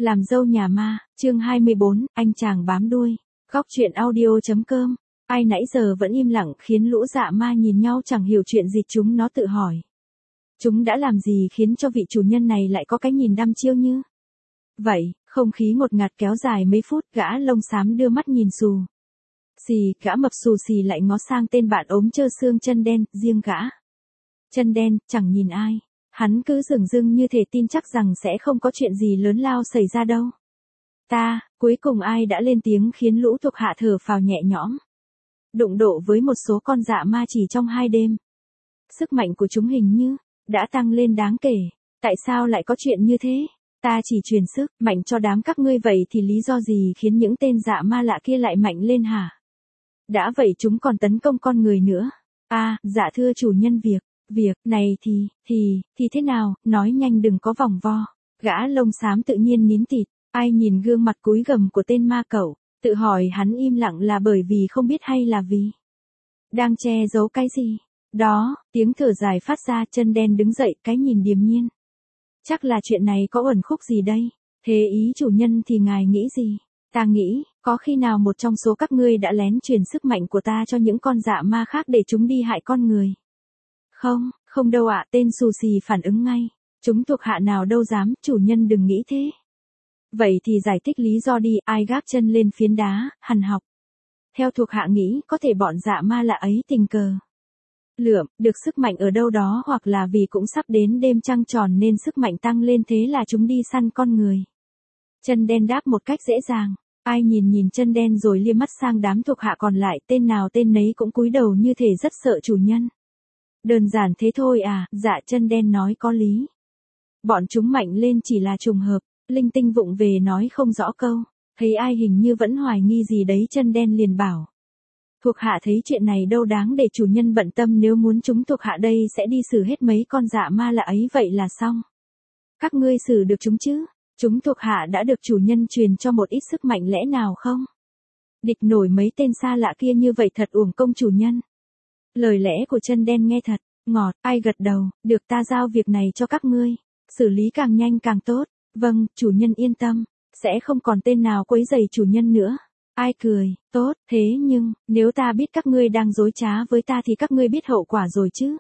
Làm dâu nhà ma, chương 24, anh chàng bám đuôi. Góc truyện audio.com. Ai nãy giờ vẫn im lặng khiến lũ dạ ma nhìn nhau chẳng hiểu chuyện gì, chúng nó tự hỏi. Chúng đã làm gì khiến cho vị chủ nhân này lại có cái nhìn đăm chiêu như vậy? Không khí ngột ngạt kéo dài mấy phút, gã lông xám đưa mắt nhìn xù xì, gã mập xù xì lại ngó sang tên bạn ốm trơ xương chân đen, riêng gã chân đen chẳng nhìn ai. Hắn cứ dửng dưng như thể tin chắc rằng sẽ không có chuyện gì lớn lao xảy ra đâu. Cuối cùng ai đã lên tiếng khiến lũ thuộc hạ thở phào nhẹ nhõm. Đụng độ với một số con dạ ma chỉ trong 2 đêm. Sức mạnh của chúng hình như đã tăng lên đáng kể. Tại sao lại có chuyện như thế? Ta chỉ truyền sức mạnh cho đám các ngươi, vậy thì lý do gì khiến những tên dạ ma lạ kia lại mạnh lên hả? Đã vậy chúng còn tấn công con người nữa. Dạ thưa chủ nhân, việc này thì thế nào, nói nhanh đừng có vòng vo. Gã lông xám tự nhiên nín thịt, ai nhìn gương mặt cúi gằm của tên ma cẩu, tự hỏi hắn im lặng là bởi vì không biết hay là vì đang che giấu cái gì. Đó, tiếng thở dài phát ra, chân đen đứng dậy, cái nhìn điềm nhiên. Chắc là chuyện này có uẩn khúc gì đây? Thế ý chủ nhân thì ngài nghĩ gì? Ta nghĩ, có khi nào một trong số các ngươi đã lén truyền sức mạnh của ta cho những con dạ ma khác để chúng đi hại con người? Không đâu ạ, tên xù xì phản ứng ngay. Chúng thuộc hạ nào đâu dám, chủ nhân đừng nghĩ thế. Vậy thì giải thích lý do đi, ai gác chân lên phiến đá, hằn học. Theo thuộc hạ nghĩ, có thể bọn dạ ma lạ ấy tình cờ lượm được sức mạnh ở đâu đó, hoặc là vì cũng sắp đến đêm trăng tròn nên sức mạnh tăng lên, thế là chúng đi săn con người. Chân đen đáp một cách dễ dàng. Ai nhìn chân đen rồi liếc mắt sang đám thuộc hạ còn lại, tên nào tên nấy cũng cúi đầu như thể rất sợ chủ nhân. Đơn giản thế thôi à? Dạ, chân đen nói có lý. Bọn chúng mạnh lên chỉ là trùng hợp. Linh tinh vụng về nói không rõ câu. Thấy ai hình như vẫn hoài nghi gì đấy, chân đen liền bảo. Thuộc hạ thấy chuyện này đâu đáng để chủ nhân bận tâm, nếu muốn chúng thuộc hạ đây sẽ đi xử hết mấy con dạ ma lạ ấy vậy là xong. Các ngươi xử được chúng chứ? Chúng thuộc hạ đã được chủ nhân truyền cho một ít sức mạnh, lẽ nào không địch nổi mấy tên xa lạ kia, như vậy thật uổng công chủ nhân. Lời lẽ của chân đen nghe thật ngọt. Ai gật đầu, được, ta giao việc này cho các ngươi. Xử lý càng nhanh càng tốt. Vâng, chủ nhân yên tâm. Sẽ không còn tên nào quấy rầy chủ nhân nữa. Ai cười, tốt, thế nhưng, nếu ta biết các ngươi đang dối trá với ta thì các ngươi biết hậu quả rồi chứ?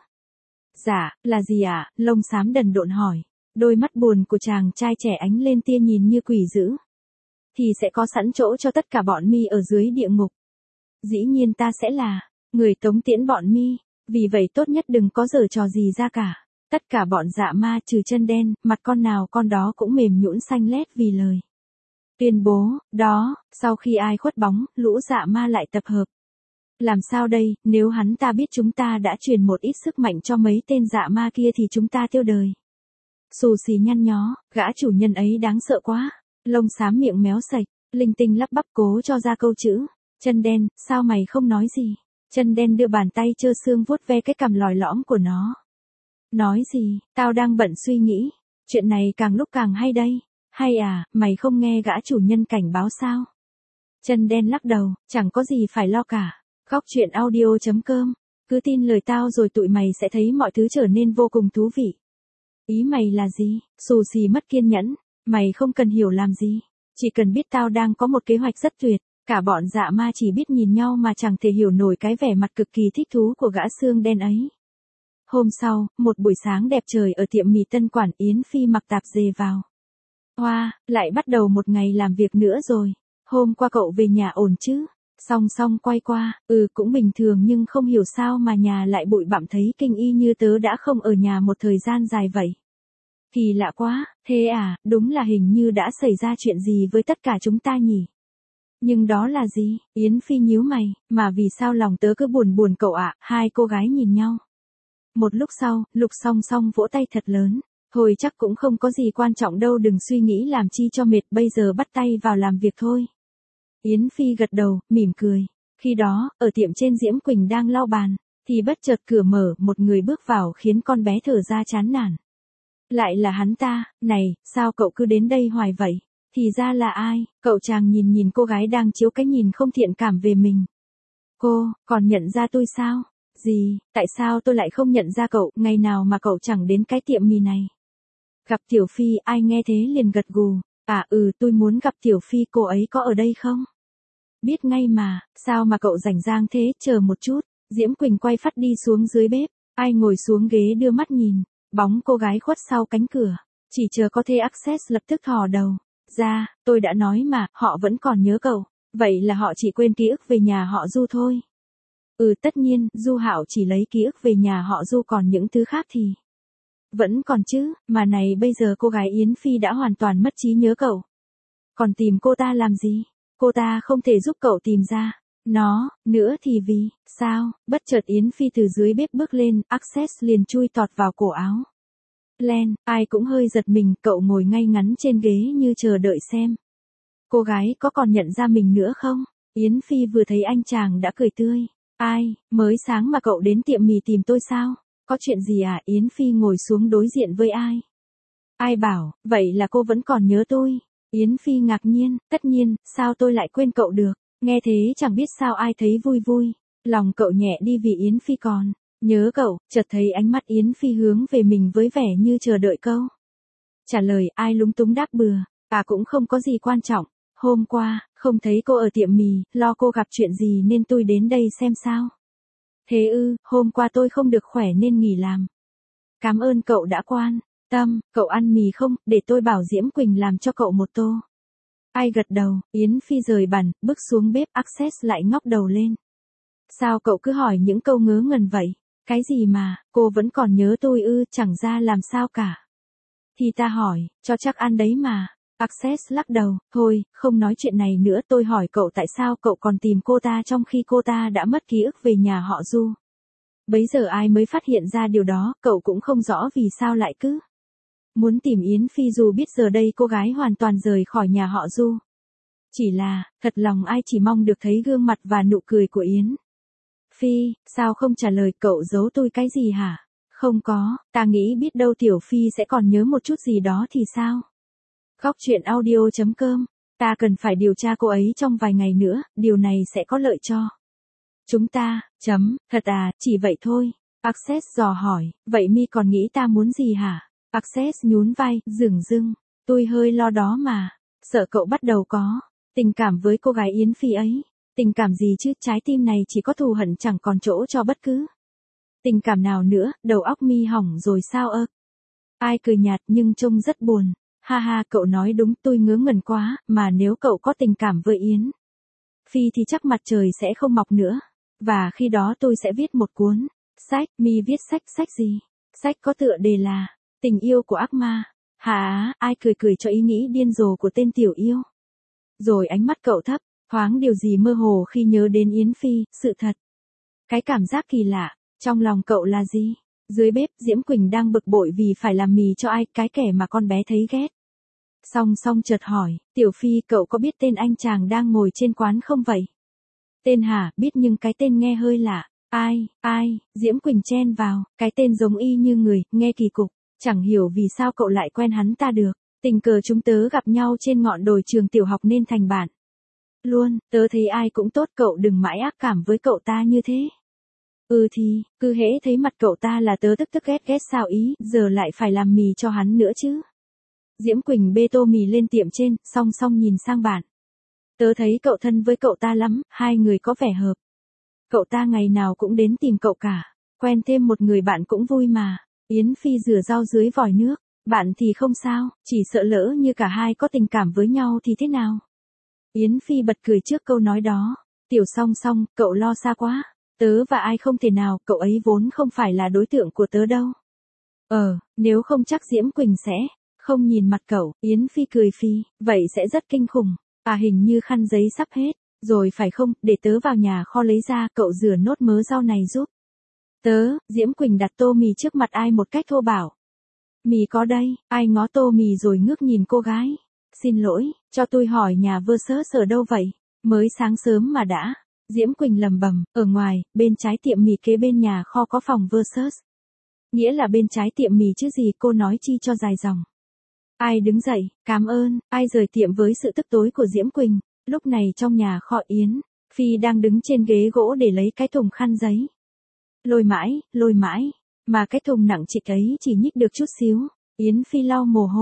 Dạ, là gì ạ? Lông xám đần độn hỏi. Đôi mắt buồn của chàng trai trẻ ánh lên tia nhìn như quỷ dữ. Thì sẽ có sẵn chỗ cho tất cả bọn mi ở dưới địa ngục. Dĩ nhiên ta sẽ là người tống tiễn bọn mi. Vì vậy tốt nhất đừng có giở trò gì ra cả. Tất cả bọn dạ ma trừ chân đen, mặt con nào con đó cũng mềm nhũn xanh lét vì lời tuyên bố đó. Sau khi ai khuất bóng, lũ dạ ma lại tập hợp. Làm sao đây, nếu hắn ta biết chúng ta đã truyền một ít sức mạnh cho mấy tên dạ ma kia thì chúng ta tiêu đời. Xù xì nhăn nhó, gã chủ nhân ấy đáng sợ quá. Lông xám miệng méo sạch, linh tinh lắp bắp cố cho ra câu chữ. Chân đen, sao mày không nói gì? Chân đen đưa bàn tay trơ xương vuốt ve cái cằm lòi lõm của nó. Nói gì, tao đang bận suy nghĩ. Chuyện này càng lúc càng hay đây. Hay à, mày không nghe gã chủ nhân cảnh báo sao? Chân đen lắc đầu, chẳng có gì phải lo cả. Góc truyện audio.com. Cứ tin lời tao rồi tụi mày sẽ thấy mọi thứ trở nên vô cùng thú vị. Ý mày là gì? Xù xì mất kiên nhẫn. Mày không cần hiểu làm gì. Chỉ cần biết tao đang có một kế hoạch rất tuyệt. Cả bọn dạ ma chỉ biết nhìn nhau mà chẳng thể hiểu nổi cái vẻ mặt cực kỳ thích thú của gã xương đen ấy. Hôm sau, một buổi sáng đẹp trời ở tiệm mì Tân Quản, Yến Phi mặc tạp dề vào. Lại bắt đầu một ngày làm việc nữa rồi. Hôm qua cậu về nhà ổn chứ? Song quay qua, cũng bình thường, nhưng không hiểu sao mà nhà lại bụi bặm, thấy kinh y như tớ đã không ở nhà một thời gian dài vậy. Kỳ lạ quá, thế à, đúng là hình như đã xảy ra chuyện gì với tất cả chúng ta nhỉ? Nhưng đó là gì? Yến Phi nhíu mày, mà vì sao lòng tớ cứ buồn cậu ạ? Hai cô gái nhìn nhau. Một lúc sau, Lục Song vỗ tay thật lớn. Thôi chắc cũng không có gì quan trọng đâu, đừng suy nghĩ làm chi cho mệt, bây giờ bắt tay vào làm việc thôi. Yến Phi gật đầu, mỉm cười. Khi đó, ở tiệm trên Diễm Quỳnh đang lau bàn, thì bất chợt cửa mở, một người bước vào khiến con bé thở ra chán nản. Lại là hắn ta, này, sao cậu cứ đến đây hoài vậy? Thì ra là ai? Cậu chàng nhìn cô gái đang chiếu cái nhìn không thiện cảm về mình. Cô, còn nhận ra tôi sao? Gì, tại sao tôi lại không nhận ra cậu, ngày nào mà cậu chẳng đến cái tiệm mì này? Gặp Tiểu Phi, ai nghe thế liền gật gù. Tôi muốn gặp Tiểu Phi, cô ấy có ở đây không? Biết ngay mà, sao mà cậu rảnh rang thế, chờ một chút. Diễm Quỳnh quay phát đi xuống dưới bếp, ai ngồi xuống ghế đưa mắt nhìn, bóng cô gái khuất sau cánh cửa, chỉ chờ có thế Access lập tức thò đầu ra, tôi đã nói mà, họ vẫn còn nhớ cậu, vậy là họ chỉ quên ký ức về nhà họ Du thôi. Tất nhiên, Du Hạo chỉ lấy ký ức về nhà họ Du, còn những thứ khác thì vẫn còn chứ, mà này bây giờ cô gái Yến Phi đã hoàn toàn mất trí nhớ cậu. Còn tìm cô ta làm gì? Cô ta không thể giúp cậu tìm ra nó, nữa thì vì sao? Bất chợt Yến Phi từ dưới bếp bước lên, Access liền chui tọt vào cổ áo Len, ai cũng hơi giật mình, cậu ngồi ngay ngắn trên ghế như chờ đợi xem cô gái có còn nhận ra mình nữa không? Yến Phi vừa thấy anh chàng đã cười tươi. Ai, mới sáng mà cậu đến tiệm mì tìm tôi sao? Có chuyện gì à? Yến Phi ngồi xuống đối diện với ai? Ai bảo, vậy là cô vẫn còn nhớ tôi? Yến Phi ngạc nhiên, tất nhiên, sao tôi lại quên cậu được? Nghe thế chẳng biết sao ai thấy vui vui. Lòng cậu nhẹ đi vì Yến Phi còn nhớ cậu, chợt thấy ánh mắt Yến Phi hướng về mình với vẻ như chờ đợi câu trả lời. Ai lúng túng đáp bừa, cũng không có gì quan trọng. Hôm qua, không thấy cô ở tiệm mì, lo cô gặp chuyện gì nên tôi đến đây xem sao. Thế hôm qua tôi không được khỏe nên nghỉ làm. Cảm ơn cậu đã quan tâm, cậu ăn mì không, để tôi bảo Diễm Quỳnh làm cho cậu một tô. Ai gật đầu, Yến Phi rời bàn, bước xuống bếp. Access lại ngóc đầu lên. Sao cậu cứ hỏi những câu ngớ ngẩn vậy? Cái gì mà, cô vẫn còn nhớ tôi chẳng ra làm sao cả. Thì ta hỏi, cho chắc ăn đấy mà. Access lắc đầu, thôi, không nói chuyện này nữa, tôi hỏi cậu tại sao cậu còn tìm cô ta trong khi cô ta đã mất ký ức về nhà họ Du. Bấy giờ ai mới phát hiện ra điều đó, cậu cũng không rõ vì sao lại cứ muốn tìm Yến Phi dù biết giờ đây cô gái hoàn toàn rời khỏi nhà họ Du. Chỉ là, thật lòng ai chỉ mong được thấy gương mặt và nụ cười của Yến Phi. Sao không trả lời, cậu giấu tôi cái gì hả? Không có, ta nghĩ biết đâu Tiểu Phi sẽ còn nhớ một chút gì đó thì sao? Góc truyện audio.com, ta cần phải điều tra cô ấy trong vài ngày nữa, điều này sẽ có lợi cho chúng ta. Thật à, chỉ vậy thôi. Access dò hỏi, vậy mi còn nghĩ ta muốn gì hả? Access nhún vai, dửng dưng, tôi hơi lo đó mà, sợ cậu bắt đầu có tình cảm với cô gái Yến Phi ấy. Tình cảm gì chứ, trái tim này chỉ có thù hận chẳng còn chỗ cho bất cứ tình cảm nào nữa, đầu óc mi hỏng rồi sao ơ? Ai cười nhạt nhưng trông rất buồn. Ha ha, cậu nói đúng, tôi ngớ ngẩn quá, mà nếu cậu có tình cảm với Yến Phi thì chắc mặt trời sẽ không mọc nữa. Và khi đó tôi sẽ viết một cuốn sách. Mi viết sách gì? Sách có tựa đề là Tình yêu của ác ma. Hả? Ai cười cười cho ý nghĩ điên rồ của tên tiểu yêu. Rồi ánh mắt cậu thấp, thoáng điều gì mơ hồ khi nhớ đến Yến Phi, sự thật. Cái cảm giác kỳ lạ, trong lòng cậu là gì? Dưới bếp, Diễm Quỳnh đang bực bội vì phải làm mì cho ai, cái kẻ mà con bé thấy ghét. Song chợt hỏi, Tiểu Phi, cậu có biết tên anh chàng đang ngồi trên quán không vậy? Tên hả? Biết nhưng cái tên nghe hơi lạ. Ai? Diễm Quỳnh chen vào, cái tên giống y như người, nghe kỳ cục. Chẳng hiểu vì sao cậu lại quen hắn ta được. Tình cờ chúng tớ gặp nhau trên ngọn đồi trường tiểu học nên thành bạn luôn. Tớ thấy ai cũng tốt, cậu đừng mãi ác cảm với cậu ta như thế. Thì, cứ hễ thấy mặt cậu ta là tớ tức ghét sao ý, giờ lại phải làm mì cho hắn nữa chứ. Diễm Quỳnh bê tô mì lên tiệm trên, song nhìn sang bạn. Tớ thấy cậu thân với cậu ta lắm, hai người có vẻ hợp. Cậu ta ngày nào cũng đến tìm cậu cả, quen thêm một người bạn cũng vui mà. Yến Phi rửa rau dưới vòi nước, bạn thì không sao, chỉ sợ lỡ như cả hai có tình cảm với nhau thì thế nào. Yến Phi bật cười trước câu nói đó. Tiểu Song, cậu lo xa quá. Tớ và ai không thể nào, cậu ấy vốn không phải là đối tượng của tớ đâu. Nếu không chắc Diễm Quỳnh sẽ không nhìn mặt cậu. Yến Phi cười phì, vậy sẽ rất kinh khủng. Hình như khăn giấy sắp hết rồi phải không, để tớ vào nhà kho lấy ra, cậu rửa nốt mớ rau này giúp tớ. Diễm Quỳnh đặt tô mì trước mặt ai một cách thô bạo. Mì có đây. Ai ngó tô mì rồi ngước nhìn cô gái. Xin lỗi, cho tôi hỏi nhà Versus ở đâu vậy? Mới sáng sớm mà đã. Diễm Quỳnh lầm bầm, ở ngoài, bên trái tiệm mì kế bên nhà kho có phòng Versus. Nghĩa là bên trái tiệm mì chứ gì, cô nói chi cho dài dòng. Ai đứng dậy, cảm ơn, ai rời tiệm với sự tức tối của Diễm Quỳnh. Lúc này trong nhà kho Yến Phi đang đứng trên ghế gỗ để lấy cái thùng khăn giấy. Lôi mãi, mà cái thùng nặng trịch ấy chỉ nhích được chút xíu. Yến Phi lau mồ hôi,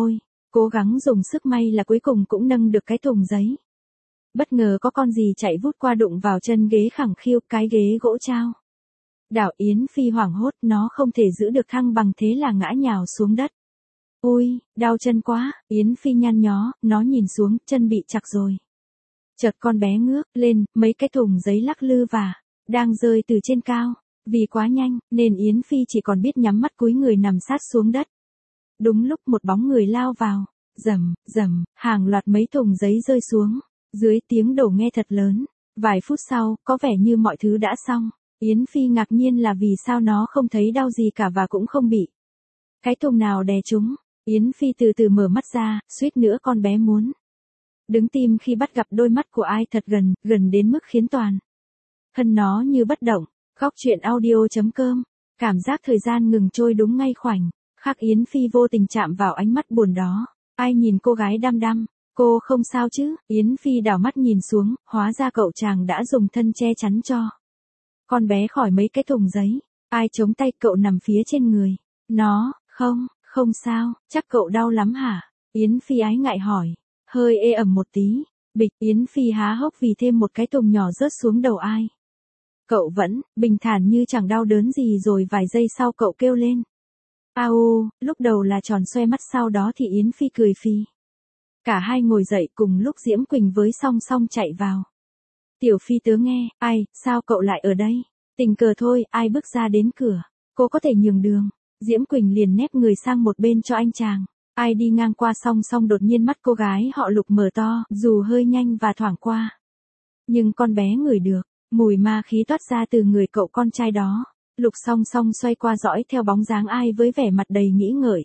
Cố gắng dùng sức may là cuối cùng cũng nâng được cái thùng giấy. Bất ngờ có con gì chạy vút qua đụng vào chân ghế khẳng khiu, cái ghế gỗ trao. Đảo Yến Phi hoảng hốt, nó không thể giữ được thăng bằng thế là ngã nhào xuống đất. Ui, đau chân quá, Yến Phi nhăn nhó, nó nhìn xuống, chân bị chặt rồi. Chợt con bé ngước lên, mấy cái thùng giấy lắc lư và đang rơi từ trên cao. Vì quá nhanh, nên Yến Phi chỉ còn biết nhắm mắt cúi người nằm sát xuống đất. Đúng lúc một bóng người lao vào, rầm, rầm, hàng loạt mấy thùng giấy rơi xuống. Dưới tiếng đổ nghe thật lớn. Vài phút sau, có vẻ như mọi thứ đã xong. Yến Phi ngạc nhiên là vì sao nó không thấy đau gì cả và cũng không bị cái thùng nào đè chúng. Yến Phi từ từ mở mắt ra, suýt nữa con bé muốn đứng tim khi bắt gặp đôi mắt của ai thật gần, gần đến mức khiến toàn thân nó như bất động. Góc truyện audio.com. Cảm giác thời gian ngừng trôi đúng ngay khoảnh khắc Yến Phi vô tình chạm vào ánh mắt buồn đó. Ai nhìn cô gái đăm đăm, cô không sao chứ? Yến Phi đảo mắt nhìn xuống, hóa ra cậu chàng đã dùng thân che chắn cho con bé khỏi mấy cái thùng giấy. Ai chống tay cậu nằm phía trên người nó? Không sao, chắc cậu đau lắm hả? Yến Phi ái ngại hỏi. Hơi ê ẩm một tí. Bịch, Yến Phi há hốc vì thêm một cái thùng nhỏ rớt xuống đầu ai. Cậu vẫn bình thản như chẳng đau đớn gì, rồi vài giây sau cậu kêu lên. Au, lúc đầu là tròn xoe mắt, sau đó thì Yến Phi cười phì. Cả hai ngồi dậy cùng lúc Diễm Quỳnh với Song Song chạy vào. Tiểu Phi tớ nghe, ai, sao cậu lại ở đây? Tình cờ thôi, ai bước ra đến cửa. Cô có thể nhường đường. Diễm Quỳnh liền nép người sang một bên cho anh chàng. Ai đi ngang qua Song Song đột nhiên mắt cô gái họ Lục mở to, dù hơi nhanh và thoảng qua. Nhưng con bé ngửi được mùi ma khí toát ra từ người cậu con trai đó. Lục Song Song xoay qua dõi theo bóng dáng ai với vẻ mặt đầy nghĩ ngợi.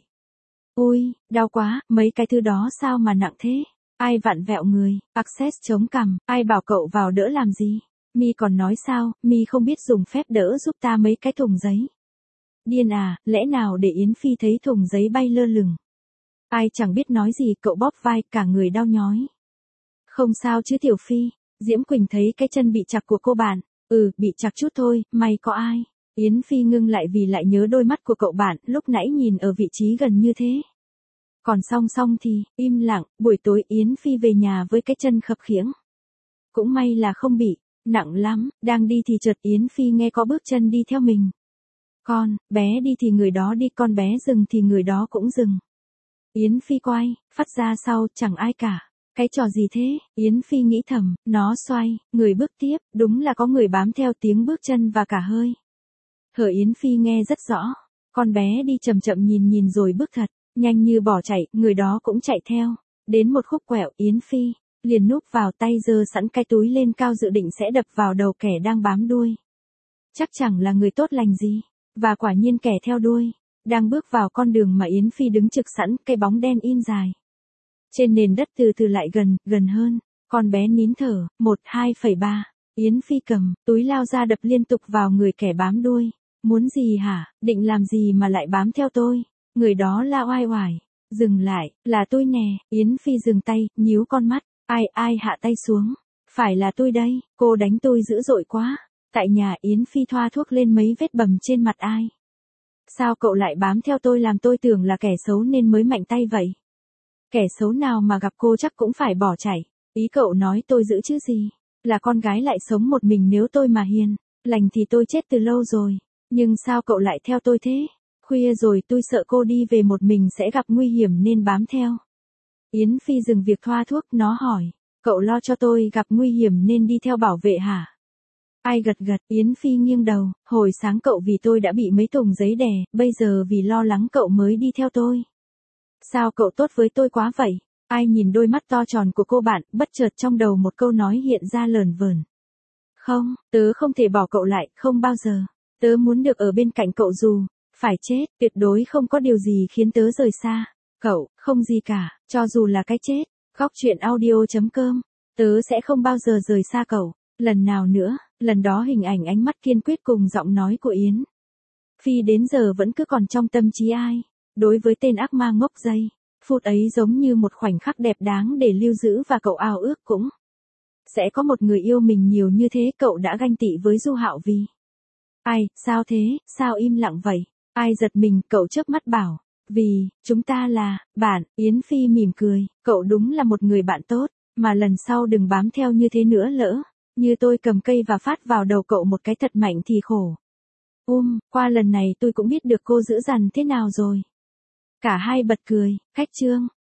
Ui, đau quá, mấy cái thứ đó sao mà nặng thế? Ai vặn vẹo người, Access chống cằm, ai bảo cậu vào đỡ làm gì? Mi còn nói sao, Mi không biết dùng phép đỡ giúp ta mấy cái thùng giấy. Điên à, lẽ nào để Yến Phi thấy thùng giấy bay lơ lửng. Ai chẳng biết nói gì, cậu bóp vai, cả người đau nhói. Không sao chứ Tiểu Phi? Diễm Quỳnh thấy cái chân bị chặt của cô bạn. Bị chặt chút thôi, may có ai. Yến Phi ngưng lại vì lại nhớ đôi mắt của cậu bạn lúc nãy nhìn ở vị trí gần như thế. Còn Song Song thì, im lặng. Buổi tối Yến Phi về nhà với cái chân khập khiễng. Cũng may là không bị nặng lắm. Đang đi thì chợt Yến Phi nghe có bước chân đi theo mình. Con bé đi thì người đó đi, con bé dừng thì người đó cũng dừng. Yến Phi quay, phát ra sau, chẳng ai cả. Cái trò gì thế? Yến Phi nghĩ thầm, nó xoay, người bước tiếp, đúng là có người bám theo tiếng bước chân và cả hơi thở Yến Phi nghe rất rõ. Con bé đi chậm chậm nhìn rồi bước thật nhanh như bỏ chạy, người đó cũng chạy theo. Đến một khúc quẹo, Yến Phi liền núp vào, tay giơ sẵn cái túi lên cao dự định sẽ đập vào đầu kẻ đang bám đuôi. Chắc chẳng là người tốt lành gì. Và quả nhiên kẻ theo đuôi đang bước vào con đường mà Yến Phi đứng trực sẵn, cái bóng đen in dài trên nền đất từ từ lại gần hơn. Con bé nín thở, 1-2,3. Yến Phi cầm túi lao ra đập liên tục vào người kẻ bám đuôi. Muốn gì hả? Định làm gì mà lại bám theo tôi? Người đó la oai oải. Dừng lại, là tôi nè. Yến Phi dừng tay, nhíu con mắt. Ai hạ tay xuống? Phải là tôi đây, cô đánh tôi dữ dội quá. Tại nhà Yến Phi thoa thuốc lên mấy vết bầm trên mặt ai. Sao cậu lại bám theo tôi, làm tôi tưởng là kẻ xấu nên mới mạnh tay vậy? Kẻ xấu nào mà gặp cô chắc cũng phải bỏ chạy. Ý cậu nói tôi giữ chứ gì? Là con gái lại sống một mình, nếu tôi mà hiền lành thì tôi chết từ lâu rồi. Nhưng sao cậu lại theo tôi thế? Khuya rồi, tôi sợ cô đi về một mình sẽ gặp nguy hiểm nên bám theo. Yến Phi dừng việc thoa thuốc, nó hỏi. Cậu lo cho tôi gặp nguy hiểm nên đi theo bảo vệ hả? Ai gật, Yến Phi nghiêng đầu. Hồi sáng cậu vì tôi đã bị mấy thùng giấy đè, bây giờ vì lo lắng cậu mới đi theo tôi. Sao cậu tốt với tôi quá vậy? Ai nhìn đôi mắt to tròn của cô bạn, bất chợt trong đầu một câu nói hiện ra lờn vờn. Không, tớ không thể bỏ cậu lại, không bao giờ. Tớ muốn được ở bên cạnh cậu dù phải chết, tuyệt đối không có điều gì khiến tớ rời xa cậu, không gì cả, cho dù là cái chết. Góc truyện audio.com. Tớ sẽ không bao giờ rời xa cậu. Lần nào nữa, lần đó hình ảnh ánh mắt kiên quyết cùng giọng nói của Yến Phi đến giờ vẫn cứ còn trong tâm trí ai. Đối với tên ác ma ngốc dây, phút ấy giống như một khoảnh khắc đẹp đáng để lưu giữ, và cậu ao ước cũng sẽ có một người yêu mình nhiều như thế. Cậu đã ganh tị với Du Hạo vì. Ai, sao thế, sao im lặng vậy? Ai giật mình, cậu chớp mắt bảo. Vì, chúng ta là, bạn, Yến Phi mỉm cười, cậu đúng là một người bạn tốt, mà lần sau đừng bám theo như thế nữa lỡ. Như tôi cầm cây và phát vào đầu cậu một cái thật mạnh thì khổ. Qua lần này tôi cũng biết được cô giữ dằn thế nào rồi. Cả hai bật cười, khách trương.